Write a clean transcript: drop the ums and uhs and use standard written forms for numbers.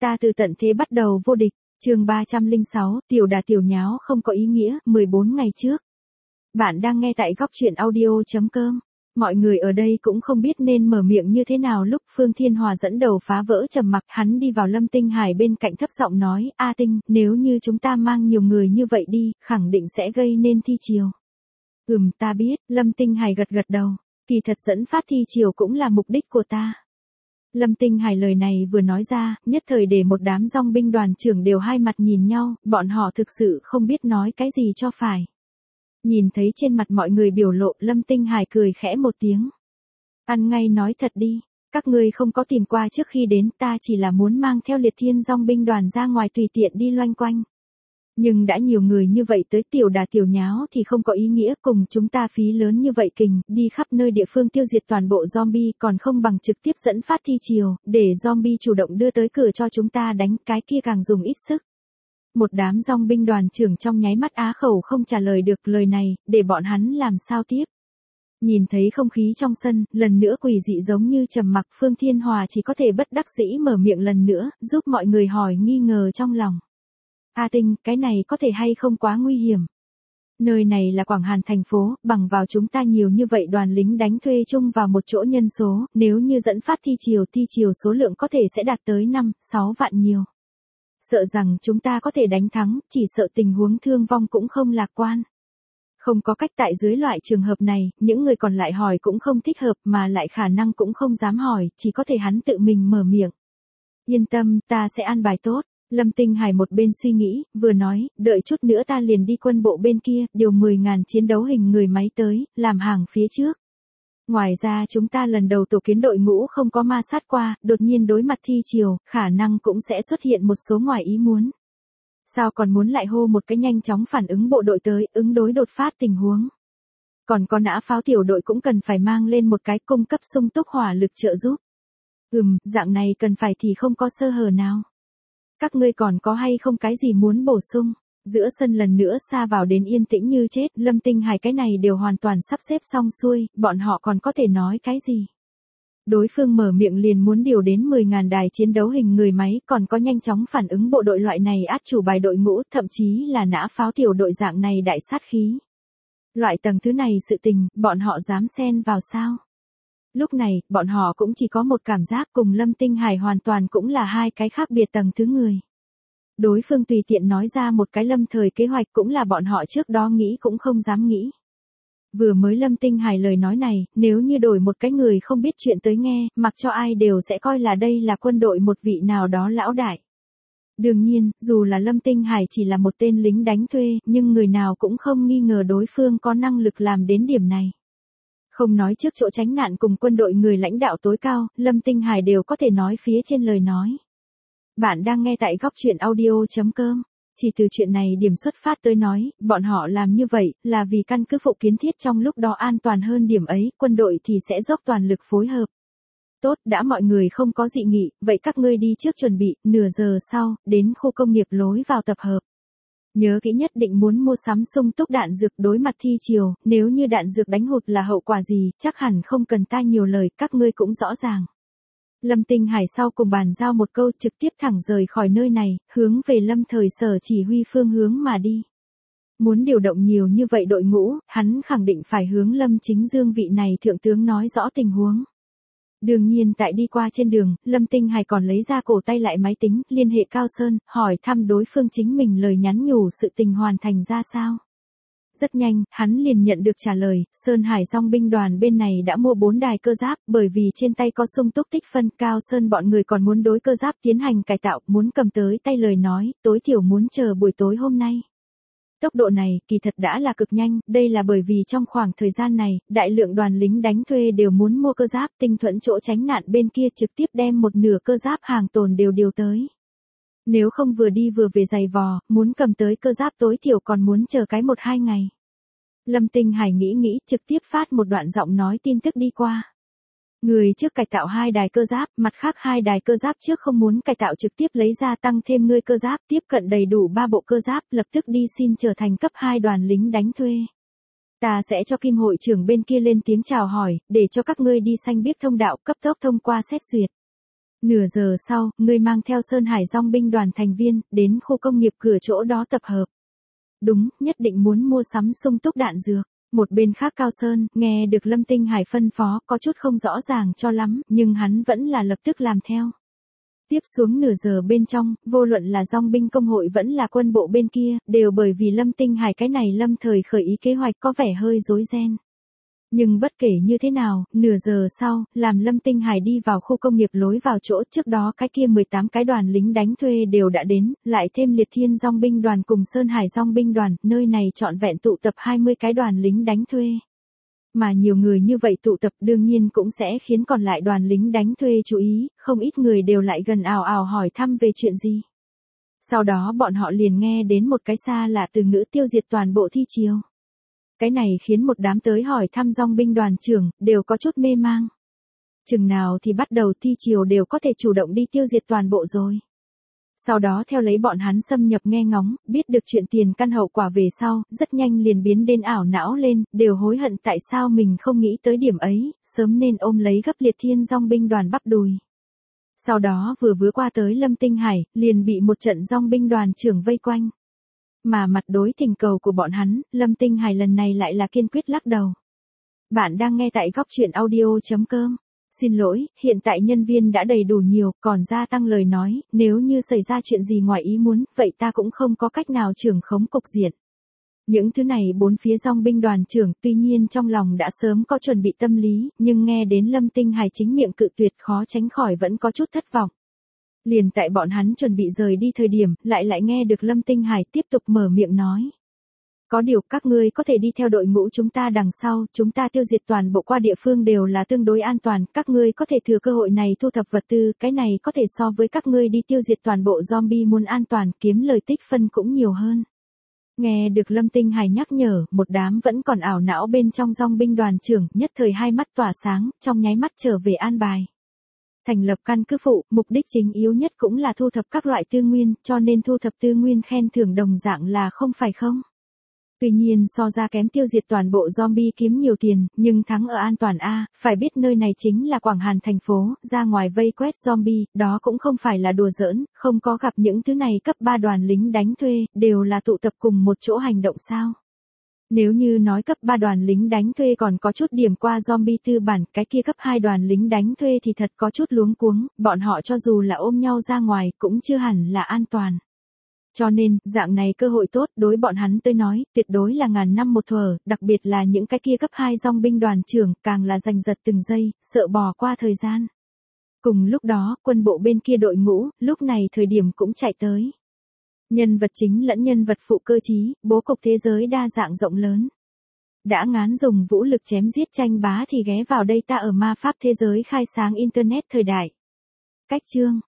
Ta từ tận thế bắt đầu vô địch, chương 306, tiểu đà tiểu nháo không có ý nghĩa, 14 ngày trước. Bạn đang nghe tại góc truyện audio.com. Mọi người ở đây cũng không biết nên mở miệng như thế nào lúc Phương Thiên Hòa dẫn đầu phá vỡ trầm mặc, hắn đi vào Lâm Tinh Hải bên cạnh thấp giọng nói, A Tinh, nếu như chúng ta mang nhiều người như vậy đi, khẳng định sẽ gây nên thi triều. Ta biết, Lâm Tinh Hải gật gật đầu, kỳ thật dẫn phát thi triều cũng là mục đích của ta. Lâm Tinh Hải lời này vừa nói ra, nhất thời để một đám dong binh đoàn trưởng đều hai mặt nhìn nhau, bọn họ thực sự không biết nói cái gì cho phải. Nhìn thấy trên mặt mọi người biểu lộ, Lâm Tinh Hải cười khẽ một tiếng. Ăn ngay nói thật đi, các ngươi không có tìm qua trước khi đến, ta chỉ là muốn mang theo liệt thiên dong binh đoàn ra ngoài tùy tiện đi loanh quanh. Nhưng đã nhiều người như vậy tới tiểu đà tiểu nháo thì không có ý nghĩa, cùng chúng ta phí lớn như vậy kình, đi khắp nơi địa phương tiêu diệt toàn bộ zombie còn không bằng trực tiếp dẫn phát thi triều, để zombie chủ động đưa tới cửa cho chúng ta đánh, cái kia càng dùng ít sức. Một đám dong binh đoàn trưởng trong nháy mắt á khẩu không trả lời được lời này, để bọn hắn làm sao tiếp. Nhìn thấy không khí trong sân, lần nữa quỷ dị giống như trầm mặc, Phương Thiên Hòa chỉ có thể bất đắc dĩ mở miệng lần nữa, giúp mọi người hỏi nghi ngờ trong lòng. A Tinh, cái này có thể hay không quá nguy hiểm? Nơi này là Quảng Hàn thành phố, bằng vào chúng ta nhiều như vậy đoàn lính đánh thuê chung vào một chỗ nhân số, nếu như dẫn phát thi triều số lượng có thể sẽ đạt tới 5-6 vạn nhiều. Sợ rằng chúng ta có thể đánh thắng, chỉ sợ tình huống thương vong cũng không lạc quan. Không có cách, tại dưới loại trường hợp này, những người còn lại hỏi cũng không thích hợp mà lại khả năng cũng không dám hỏi, chỉ có thể hắn tự mình mở miệng. Yên tâm, ta sẽ an bài tốt. Lâm Tinh Hải một bên suy nghĩ, vừa nói, đợi chút nữa ta liền đi quân bộ bên kia, điều 10.000 chiến đấu hình người máy tới, làm hàng phía trước. Ngoài ra chúng ta lần đầu tổ kiến đội ngũ không có ma sát qua, đột nhiên đối mặt thi triều, khả năng cũng sẽ xuất hiện một số ngoài ý muốn. Sao còn muốn lại hô một cái nhanh chóng phản ứng bộ đội tới, ứng đối đột phát tình huống. Còn có nã pháo tiểu đội cũng cần phải mang lên một cái cung cấp sung túc hỏa lực trợ giúp. Dạng này cần phải thì không có sơ hở nào. Các ngươi còn có hay không cái gì muốn bổ sung? Giữa sân lần nữa xa vào đến yên tĩnh như chết, Lâm Tinh Hải cái này đều hoàn toàn sắp xếp xong xuôi, bọn họ còn có thể nói cái gì? Đối phương mở miệng liền muốn điều đến 10.000 đài chiến đấu hình người máy, còn có nhanh chóng phản ứng bộ đội loại này át chủ bài đội ngũ, thậm chí là nã pháo tiểu đội dạng này đại sát khí. Loại tầng thứ này sự tình, bọn họ dám xen vào sao? Lúc này, bọn họ cũng chỉ có một cảm giác, cùng Lâm Tinh Hải hoàn toàn cũng là hai cái khác biệt tầng thứ người. Đối phương tùy tiện nói ra một cái lâm thời kế hoạch cũng là bọn họ trước đó nghĩ cũng không dám nghĩ. Vừa mới Lâm Tinh Hải lời nói này, nếu như đổi một cái người không biết chuyện tới nghe, mặc cho ai đều sẽ coi là đây là quân đội một vị nào đó lão đại. Đương nhiên, dù là Lâm Tinh Hải chỉ là một tên lính đánh thuê, nhưng người nào cũng không nghi ngờ đối phương có năng lực làm đến điểm này. Không nói trước chỗ tránh nạn cùng quân đội người lãnh đạo tối cao, Lâm Tinh Hải đều có thể nói phía trên lời nói. Bạn đang nghe tại góc truyện audio.com. Chỉ từ chuyện này điểm xuất phát tới nói, bọn họ làm như vậy, là vì căn cứ phụ kiến thiết trong lúc đó an toàn hơn điểm ấy, quân đội thì sẽ dốc toàn lực phối hợp. Tốt, đã mọi người không có dị nghị, vậy các ngươi đi trước chuẩn bị, nửa giờ sau, đến khu công nghiệp lối vào tập hợp. Nhớ kỹ nhất định muốn mua sắm sung túc đạn dược đối mặt thi triều, nếu như đạn dược đánh hụt là hậu quả gì, chắc hẳn không cần ta nhiều lời, các ngươi cũng rõ ràng. Lâm Tinh Hải sau cùng bàn giao một câu trực tiếp thẳng rời khỏi nơi này, hướng về Lâm Thời Sở chỉ huy phương hướng mà đi. Muốn điều động nhiều như vậy đội ngũ, hắn khẳng định phải hướng Lâm Chính Dương vị này thượng tướng nói rõ tình huống. Đương nhiên tại đi qua trên đường, Lâm Tinh Hải còn lấy ra cổ tay lại máy tính, liên hệ Cao Sơn, hỏi thăm đối phương chính mình lời nhắn nhủ sự tình hoàn thành ra sao. Rất nhanh, hắn liền nhận được trả lời, Sơn Hải dong binh đoàn bên này đã mua 4 đài cơ giáp, bởi vì trên tay có sung túc tích phân. Cao Sơn bọn người còn muốn đối cơ giáp tiến hành cải tạo, muốn cầm tới tay lời nói, tối thiểu muốn chờ buổi tối hôm nay. Tốc độ này, kỳ thật đã là cực nhanh, đây là bởi vì trong khoảng thời gian này, đại lượng đoàn lính đánh thuê đều muốn mua cơ giáp, Tinh Thuẫn chỗ tránh nạn bên kia trực tiếp đem một nửa cơ giáp hàng tồn đều điều tới. Nếu không vừa đi vừa về giày vò, muốn cầm tới cơ giáp tối thiểu còn muốn chờ cái 1-2 ngày. Lâm Tinh Hải nghĩ trực tiếp phát một đoạn giọng nói tin tức đi qua. Người trước cải tạo 2 đài cơ giáp, mặt khác 2 đài cơ giáp trước không muốn cải tạo trực tiếp lấy ra tăng thêm ngươi cơ giáp, tiếp cận đầy đủ 3 bộ cơ giáp, lập tức đi xin trở thành cấp 2 đoàn lính đánh thuê. Ta sẽ cho Kim hội trưởng bên kia lên tiếng chào hỏi, để cho các ngươi đi xanh biết thông đạo, cấp tốc thông qua xét duyệt. Nửa giờ sau, ngươi mang theo Sơn Hải dòng binh đoàn thành viên, đến khu công nghiệp cửa chỗ đó tập hợp. Đúng, nhất định muốn mua sắm sung túc đạn dược. Một bên khác Cao Sơn, nghe được Lâm Tinh Hải phân phó, có chút không rõ ràng cho lắm, nhưng hắn vẫn là lập tức làm theo. Tiếp xuống nửa giờ bên trong, vô luận là dòng binh công hội vẫn là quân bộ bên kia, đều bởi vì Lâm Tinh Hải cái này lâm thời khởi ý kế hoạch có vẻ hơi rối ren. Nhưng bất kể như thế nào, nửa giờ sau, làm Lâm Tinh Hải đi vào khu công nghiệp lối vào chỗ trước đó cái kia 18 cái đoàn lính đánh thuê đều đã đến, lại thêm Liệt Thiên dòng binh đoàn cùng Sơn Hải dòng binh đoàn, nơi này trọn vẹn tụ tập 20 cái đoàn lính đánh thuê. Mà nhiều người như vậy tụ tập đương nhiên cũng sẽ khiến còn lại đoàn lính đánh thuê chú ý, không ít người đều lại gần ào ào hỏi thăm về chuyện gì. Sau đó bọn họ liền nghe đến một cái xa lạ từ ngữ tiêu diệt toàn bộ thi triều. Cái này khiến một đám tới hỏi thăm dòng binh đoàn trưởng, đều có chút mê mang. Chừng nào thì bắt đầu thi triều đều có thể chủ động đi tiêu diệt toàn bộ rồi. Sau đó theo lấy bọn hắn xâm nhập nghe ngóng, biết được chuyện tiền căn hậu quả về sau, rất nhanh liền biến đến ảo não lên, đều hối hận tại sao mình không nghĩ tới điểm ấy, sớm nên ôm lấy gấp Liệt Thiên dòng binh đoàn bắp đùi. Sau đó vừa qua tới Lâm Tinh Hải, liền bị một trận dòng binh đoàn trưởng vây quanh. Mà mặt đối tình cầu của bọn hắn, Lâm Tinh Hải lần này lại là kiên quyết lắc đầu. Bạn đang nghe tại góc truyện audio.com. Xin lỗi, hiện tại nhân viên đã đầy đủ nhiều, còn gia tăng lời nói, nếu như xảy ra chuyện gì ngoài ý muốn, vậy ta cũng không có cách nào trưởng khống cục diện. Những thứ này bốn phía dòng binh đoàn trưởng tuy nhiên trong lòng đã sớm có chuẩn bị tâm lý, nhưng nghe đến Lâm Tinh Hải chính miệng cự tuyệt khó tránh khỏi vẫn có chút thất vọng. Liền tại bọn hắn chuẩn bị rời đi thời điểm, lại nghe được Lâm Tinh Hải tiếp tục mở miệng nói. Có điều các ngươi có thể đi theo đội ngũ chúng ta đằng sau, chúng ta tiêu diệt toàn bộ qua địa phương đều là tương đối an toàn, các ngươi có thể thừa cơ hội này thu thập vật tư, cái này có thể so với các ngươi đi tiêu diệt toàn bộ zombie muốn an toàn, kiếm lời tích phân cũng nhiều hơn. Nghe được Lâm Tinh Hải nhắc nhở, một đám vẫn còn ảo não bên trong dòng binh đoàn trưởng, nhất thời hai mắt tỏa sáng, trong nháy mắt trở về an bài. Thành lập căn cứ phụ, mục đích chính yếu nhất cũng là thu thập các loại tư nguyên, cho nên thu thập tư nguyên khen thưởng đồng dạng là không phải không. Tuy nhiên so ra kém tiêu diệt toàn bộ zombie kiếm nhiều tiền, nhưng thắng ở an toàn a, phải biết nơi này chính là Quảng Hàn thành phố, ra ngoài vây quét zombie, đó cũng không phải là đùa giỡn, không có gặp những thứ này cấp 3 đoàn lính đánh thuê, đều là tụ tập cùng một chỗ hành động sao. Nếu như nói cấp 3 đoàn lính đánh thuê còn có chút điểm qua zombie tư bản, cái kia cấp 2 đoàn lính đánh thuê thì thật có chút luống cuống, bọn họ cho dù là ôm nhau ra ngoài cũng chưa hẳn là an toàn. Cho nên, dạng này cơ hội tốt đối bọn hắn tới nói, tuyệt đối là ngàn năm một thuở, đặc biệt là những cái kia cấp 2 dòng binh đoàn trưởng, càng là giành giật từng giây, sợ bỏ qua thời gian. Cùng lúc đó, quân bộ bên kia đội ngũ, lúc này thời điểm cũng chạy tới. Nhân vật chính lẫn nhân vật phụ cơ trí, bố cục thế giới đa dạng rộng lớn. Đã ngán dùng vũ lực chém giết tranh bá thì ghé vào đây ta ở ma pháp thế giới khai sáng Internet thời đại. Cách chương